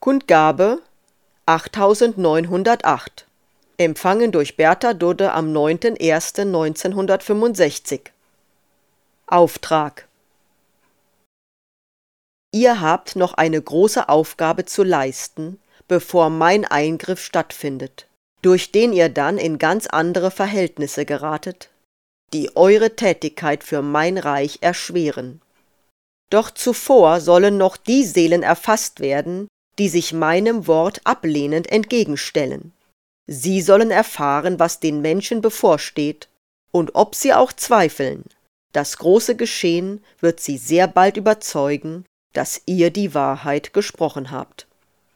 Kundgabe 8908. Empfangen durch Bertha Dudde am 9.01.1965. Auftrag: Ihr habt noch eine große Aufgabe zu leisten, bevor mein Eingriff stattfindet, durch den ihr dann in ganz andere Verhältnisse geratet, die eure Tätigkeit für mein Reich erschweren. Doch zuvor sollen noch die Seelen erfasst werden, die sich meinem Wort ablehnend entgegenstellen. Sie sollen erfahren, was den Menschen bevorsteht, und ob sie auch zweifeln, das große Geschehen wird sie sehr bald überzeugen, dass ihr die Wahrheit gesprochen habt.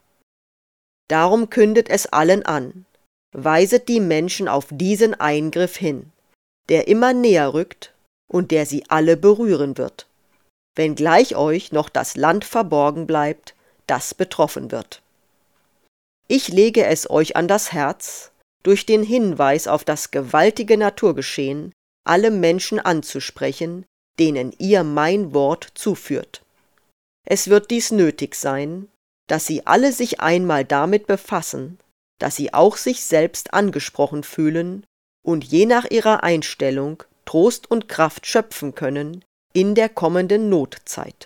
Darum kündet es allen an, weiset die Menschen auf diesen Eingriff hin, der immer näher rückt und der sie alle berühren wird, wenngleich euch noch das Land verborgen bleibt, das betroffen wird. Ich lege es euch an das Herz, durch den Hinweis auf das gewaltige Naturgeschehen alle Menschen anzusprechen, denen ihr mein Wort zuführt. Es wird dies nötig sein, dass sie alle sich einmal damit befassen, dass sie auch sich selbst angesprochen fühlen und je nach ihrer Einstellung Trost und Kraft schöpfen können in der kommenden Notzeit.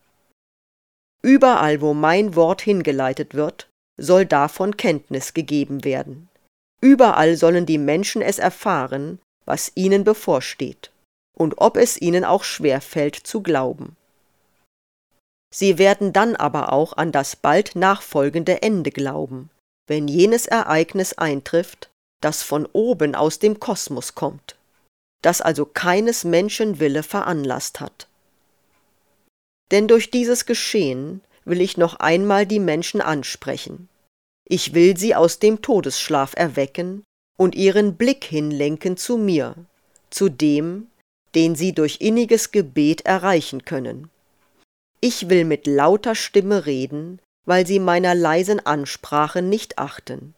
Überall, wo mein Wort hingeleitet wird, soll davon Kenntnis gegeben werden. Überall sollen die Menschen es erfahren, was ihnen bevorsteht, und ob es ihnen auch schwerfällt zu glauben. Sie werden dann aber auch an das bald nachfolgende Ende glauben, wenn jenes Ereignis eintrifft, das von oben aus dem Kosmos kommt, das also keines Menschen Wille veranlasst hat. Denn durch dieses Geschehen will ich noch einmal die Menschen ansprechen. Ich will sie aus dem Todesschlaf erwecken und ihren Blick hinlenken zu mir, zu dem, den sie durch inniges Gebet erreichen können. Ich will mit lauter Stimme reden, weil sie meiner leisen Ansprache nicht achten.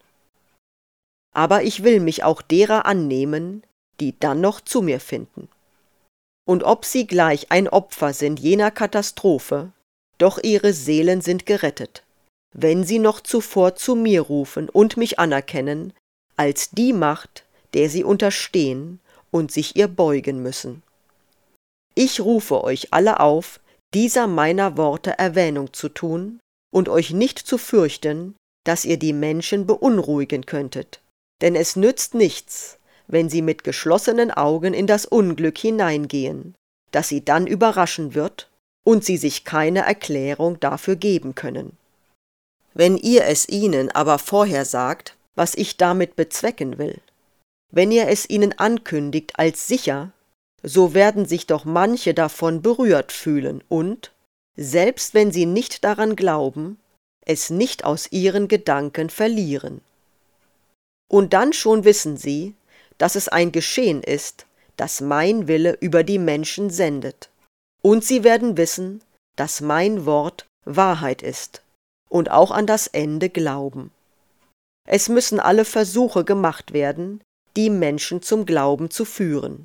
Aber ich will mich auch derer annehmen, die dann noch zu mir finden. Und ob sie gleich ein Opfer sind jener Katastrophe, doch ihre Seelen sind gerettet, wenn sie noch zuvor zu mir rufen und mich anerkennen, als die Macht, der sie unterstehen und sich ihr beugen müssen. Ich rufe euch alle auf, dieser meiner Worte Erwähnung zu tun und euch nicht zu fürchten, dass ihr die Menschen beunruhigen könntet, denn es nützt nichts, wenn sie mit geschlossenen Augen in das Unglück hineingehen, das sie dann überraschen wird und sie sich keine Erklärung dafür geben können. Wenn ihr es ihnen aber vorher sagt, was ich damit bezwecken will, wenn ihr es ihnen ankündigt als sicher, so werden sich doch manche davon berührt fühlen und, selbst wenn sie nicht daran glauben, es nicht aus ihren Gedanken verlieren. Und dann schon wissen sie, dass es ein Geschehen ist, das mein Wille über die Menschen sendet, und sie werden wissen, dass mein Wort Wahrheit ist, und auch an das Ende glauben. Es müssen alle Versuche gemacht werden, die Menschen zum Glauben zu führen.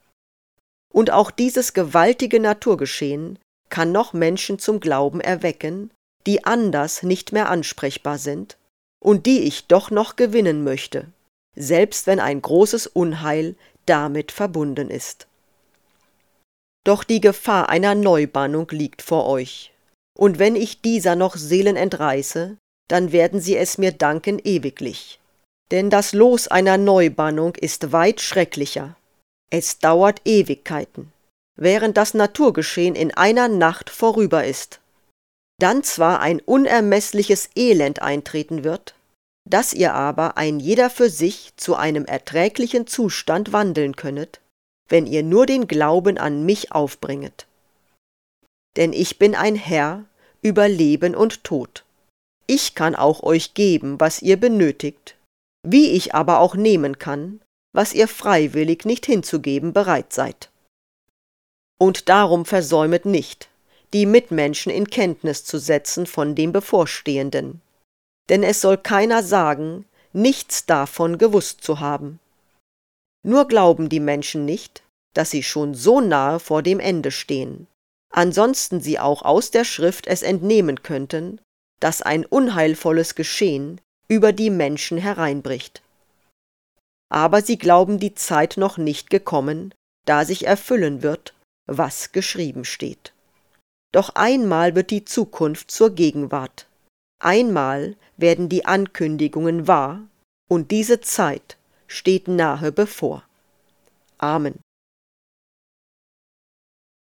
Und auch dieses gewaltige Naturgeschehen kann noch Menschen zum Glauben erwecken, die anders nicht mehr ansprechbar sind und die ich doch noch gewinnen möchte, selbst wenn ein großes Unheil damit verbunden ist. Doch die Gefahr einer Neubannung liegt vor euch, und wenn ich dieser noch Seelen entreiße, dann werden sie es mir danken ewiglich. Denn das Los einer Neubannung ist weit schrecklicher. Es dauert Ewigkeiten, während das Naturgeschehen in einer Nacht vorüber ist. Dann zwar ein unermeßliches Elend eintreten wird, dass ihr aber ein jeder für sich zu einem erträglichen Zustand wandeln könnet, wenn ihr nur den Glauben an mich aufbringet. Denn ich bin ein Herr über Leben und Tod. Ich kann auch euch geben, was ihr benötigt, wie ich aber auch nehmen kann, was ihr freiwillig nicht hinzugeben bereit seid. Und darum versäumet nicht, die Mitmenschen in Kenntnis zu setzen von dem Bevorstehenden, denn es soll keiner sagen, nichts davon gewusst zu haben. Nur glauben die Menschen nicht, dass sie schon so nahe vor dem Ende stehen, ansonsten sie auch aus der Schrift es entnehmen könnten, dass ein unheilvolles Geschehen über die Menschen hereinbricht. Aber sie glauben die Zeit noch nicht gekommen, da sich erfüllen wird, was geschrieben steht. Doch einmal wird die Zukunft zur Gegenwart. Einmal werden die Ankündigungen wahr, und diese Zeit steht nahe bevor. Amen.